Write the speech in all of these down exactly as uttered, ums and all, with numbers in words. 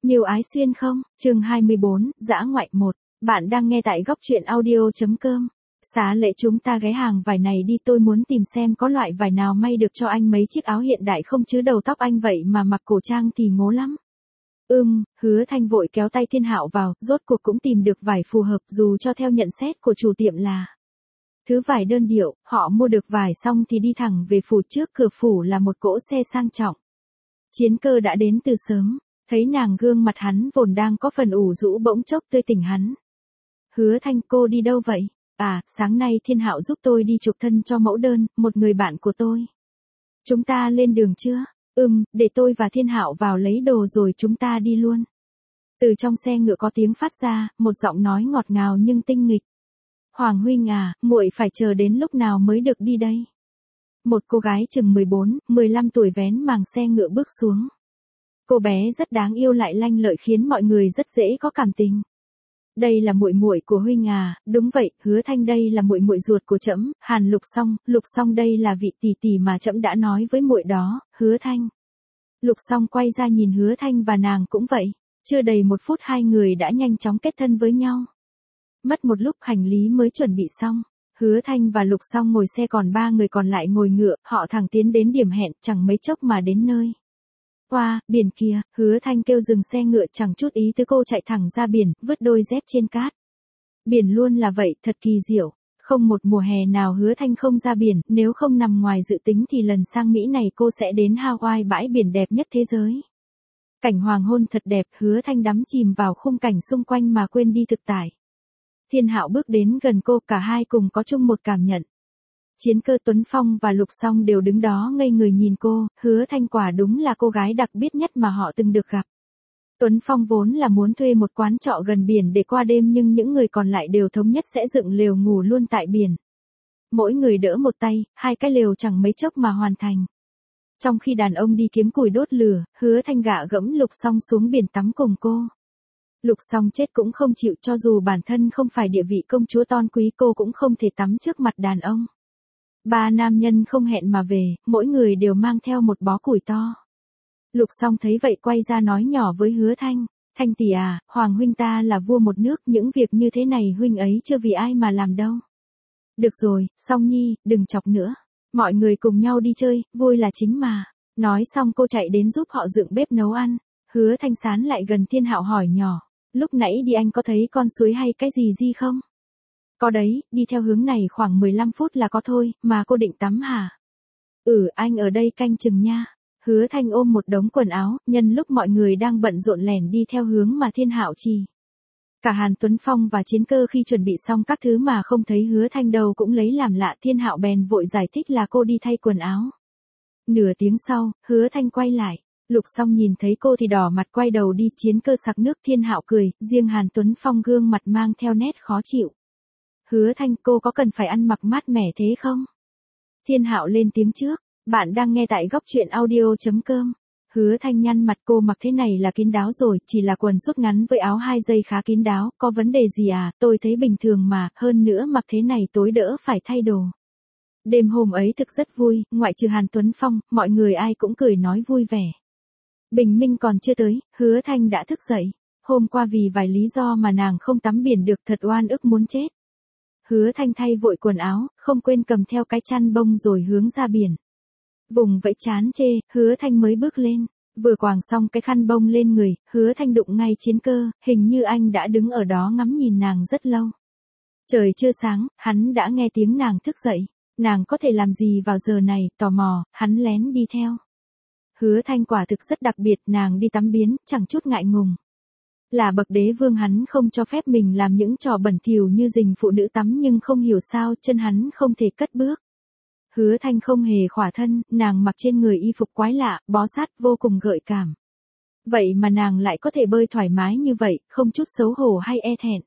Miêu Ái Xuyên không? Chương hai mươi bốn, Dã ngoại một. Bạn đang nghe tại góc truyện audio.com. Xá lễ chúng ta ghé hàng vải này đi, tôi muốn tìm xem có loại vải nào may được cho anh mấy chiếc áo hiện đại không, chứ đầu tóc anh vậy mà mặc cổ trang thì ngố lắm. Ừm, Hứa Thanh vội kéo tay Thiên Hạo vào, rốt cuộc cũng tìm được vải phù hợp, dù cho theo nhận xét của chủ tiệm là thứ vải đơn điệu. Họ mua được vải xong thì đi thẳng về phủ. Trước cửa phủ là một cỗ xe sang trọng. Chiến Cơ đã đến từ sớm. Thấy nàng, gương mặt hắn vốn đang có phần ủ rũ bỗng chốc tươi tỉnh hắn. Hứa Thanh, cô đi đâu vậy? À, sáng nay Thiên Hạo giúp tôi đi chụp thân cho mẫu đơn, một người bạn của tôi. Chúng ta lên đường chưa? Ừm, để tôi và Thiên Hạo vào lấy đồ rồi chúng ta đi luôn. Từ trong xe ngựa có tiếng phát ra, một giọng nói ngọt ngào nhưng tinh nghịch. Hoàng huynh à, muội phải chờ đến lúc nào mới được đi đây? Một cô gái chừng mười bốn, mười lăm tuổi vén màng xe ngựa bước xuống. Cô bé rất đáng yêu lại lanh lợi khiến mọi người rất dễ có cảm tình. Đây là muội muội của huynh à? Đúng vậy, Hứa Thanh, đây là muội muội ruột của trẫm, Hàn Lục Song. Lục Song đây là vị tỷ tỷ mà trẫm đã nói với muội đó, Hứa Thanh. Lục Song quay ra nhìn Hứa Thanh và nàng cũng vậy. Chưa đầy một phút hai người đã nhanh chóng kết thân với nhau. Mất một lúc hành lý mới chuẩn bị xong. Hứa Thanh và Lục Song ngồi xe, còn ba người còn lại ngồi ngựa, họ thẳng tiến đến điểm hẹn, chẳng mấy chốc mà đến nơi. Qua, biển kia, Hứa Thanh kêu dừng xe ngựa, chẳng chút ý tứ cô chạy thẳng ra biển, vứt đôi dép trên cát. Biển luôn là vậy, thật kỳ diệu. Không một mùa hè nào Hứa Thanh không ra biển, nếu không nằm ngoài dự tính thì lần sang Mỹ này cô sẽ đến Hawaii, bãi biển đẹp nhất thế giới. Cảnh hoàng hôn thật đẹp, Hứa Thanh đắm chìm vào khung cảnh xung quanh mà quên đi thực tại. Thiên Hạo bước đến gần cô, cả hai cùng có chung một cảm nhận. Chiến Cơ, Tuấn Phong và Lục Song đều đứng đó ngây người nhìn cô. Hứa Thanh quả đúng là cô gái đặc biệt nhất mà họ từng được gặp. Tuấn Phong vốn là muốn thuê một quán trọ gần biển để qua đêm, nhưng những người còn lại đều thống nhất sẽ dựng lều ngủ luôn tại biển. Mỗi người đỡ một tay, hai cái lều chẳng mấy chốc mà hoàn thành. Trong khi đàn ông đi kiếm củi đốt lửa, Hứa Thanh gạ gẫm Lục Song xuống biển tắm cùng cô. Lục Song chết cũng không chịu, cho dù bản thân không phải địa vị công chúa tôn quý, cô cũng không thể tắm trước mặt đàn ông. Ba nam nhân không hẹn mà về, mỗi người đều mang theo một bó củi to. Lục Song thấy vậy quay ra nói nhỏ với Hứa Thanh, Thanh tỷ à, Hoàng huynh ta là vua một nước, những việc như thế này huynh ấy chưa vì ai mà làm đâu. Được rồi, Song nhi, đừng chọc nữa. Mọi người cùng nhau đi chơi, vui là chính mà. Nói xong cô chạy đến giúp họ dựng bếp nấu ăn. Hứa Thanh sán lại gần Thiên Hạo hỏi nhỏ, lúc nãy đi anh có thấy con suối hay cái gì gì không? Có đấy, đi theo hướng này khoảng mười lăm phút là có thôi, mà cô định tắm hả? Ừ, anh ở đây canh chừng nha. Hứa Thanh ôm một đống quần áo, nhân lúc mọi người đang bận rộn lẻn đi theo hướng mà Thiên Hạo chỉ. Cả Hàn Tuấn Phong và Chiến Cơ khi chuẩn bị xong các thứ mà không thấy Hứa Thanh đâu cũng lấy làm lạ. Thiên Hạo bèn vội giải thích là cô đi thay quần áo. Nửa tiếng sau, Hứa Thanh quay lại. Lục Song nhìn thấy cô thì đỏ mặt quay đầu đi. Chiến Cơ sặc nước, Thiên Hạo cười, riêng Hàn Tuấn Phong gương mặt mang theo nét khó chịu. Hứa Thanh, cô có cần phải ăn mặc mát mẻ thế không? Thiên Hạo lên tiếng trước, bạn đang nghe tại góc truyện audio.com. Hứa Thanh nhăn mặt, cô mặc thế này là kín đáo rồi, chỉ là quần sút ngắn với áo hai dây khá kín đáo, có vấn đề gì à? Tôi thấy bình thường mà, hơn nữa mặc thế này tối đỡ phải thay đồ. Đêm hôm ấy thực rất vui, ngoại trừ Hàn Tuấn Phong, mọi người ai cũng cười nói vui vẻ. Bình minh còn chưa tới, Hứa Thanh đã thức dậy. Hôm qua vì vài lý do mà nàng không tắm biển được, thật oan ức muốn chết. Hứa Thanh thay vội quần áo, không quên cầm theo cái chăn bông rồi hướng ra biển. Vùng vẫy chán chê, Hứa Thanh mới bước lên, vừa quàng xong cái khăn bông lên người, Hứa Thanh đụng ngay Chiến Cơ, hình như anh đã đứng ở đó ngắm nhìn nàng rất lâu. Trời chưa sáng, hắn đã nghe tiếng nàng thức dậy, nàng có thể làm gì vào giờ này, tò mò, hắn lén đi theo. Hứa Thanh quả thực rất đặc biệt, nàng đi tắm biến, chẳng chút ngại ngùng. Là bậc đế vương hắn không cho phép mình làm những trò bẩn thỉu như rình phụ nữ tắm, nhưng không hiểu sao chân hắn không thể cất bước. Hứa Thanh không hề khỏa thân, nàng mặc trên người y phục quái lạ, bó sát vô cùng gợi cảm. Vậy mà nàng lại có thể bơi thoải mái như vậy, không chút xấu hổ hay e thẹn.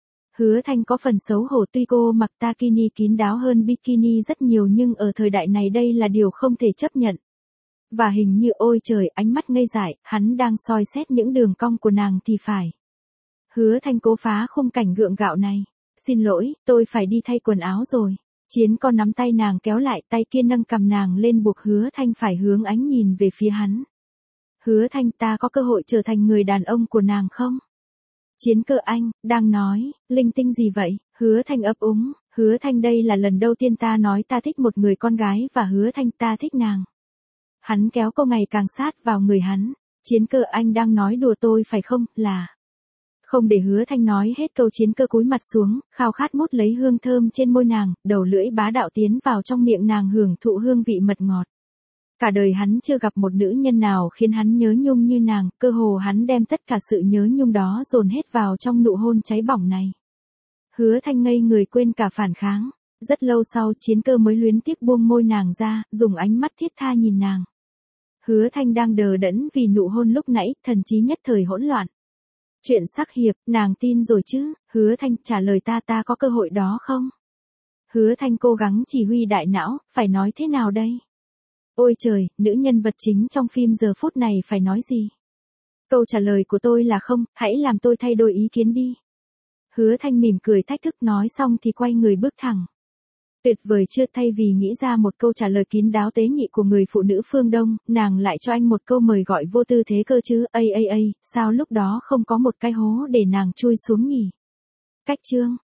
Hứa Thanh có phần xấu hổ, tuy cô mặc takini kín đáo hơn bikini rất nhiều, nhưng ở thời đại này đây là điều không thể chấp nhận. Và hình như ôi trời, ánh mắt ngây dại, hắn đang soi xét những đường cong của nàng thì phải. Hứa Thanh cố phá khung cảnh gượng gạo này. Xin lỗi, tôi phải đi thay quần áo rồi. Chiến Con nắm tay nàng kéo lại, tay kia nâng cầm nàng lên buộc Hứa Thanh phải hướng ánh nhìn về phía hắn. Hứa Thanh, ta có cơ hội trở thành người đàn ông của nàng không? Chiến Cơ Anh, đang nói, linh tinh gì vậy? Hứa Thanh ấp úng, Hứa Thanh, đây là lần đầu tiên ta nói ta thích một người con gái và Hứa Thanh, ta thích nàng. Hắn kéo cô ngày càng sát vào người hắn. Chiến Cơ Anh đang nói đùa tôi phải không, là... Không để Hứa Thanh nói hết câu, Chiến Cơ cúi mặt xuống, khao khát mút lấy hương thơm trên môi nàng, đầu lưỡi bá đạo tiến vào trong miệng nàng hưởng thụ hương vị mật ngọt. Cả đời hắn chưa gặp một nữ nhân nào khiến hắn nhớ nhung như nàng, cơ hồ hắn đem tất cả sự nhớ nhung đó dồn hết vào trong nụ hôn cháy bỏng này. Hứa Thanh ngây người quên cả phản kháng. Rất lâu sau, Chiến Cơ mới luyến tiếc buông môi nàng ra, dùng ánh mắt thiết tha nhìn nàng. Hứa Thanh đang đờ đẫn vì nụ hôn lúc nãy, thần trí nhất thời hỗn loạn. Chuyện sắc hiệp, nàng tin rồi chứ? Hứa Thanh, trả lời ta, ta có cơ hội đó không? Hứa Thanh cố gắng chỉ huy đại não, phải nói thế nào đây? Ôi trời, nữ nhân vật chính trong phim giờ phút này phải nói gì? Câu trả lời của tôi là không, hãy làm tôi thay đổi ý kiến đi. Hứa Thanh mỉm cười thách thức, nói xong thì quay người bước thẳng. Tuyệt vời chưa, thay vì nghĩ ra một câu trả lời kín đáo tế nhị của người phụ nữ phương Đông, nàng lại cho anh một câu mời gọi vô tư thế cơ chứ, ây ây ây, sao lúc đó không có một cái hố để nàng chui xuống nhỉ? Cách chương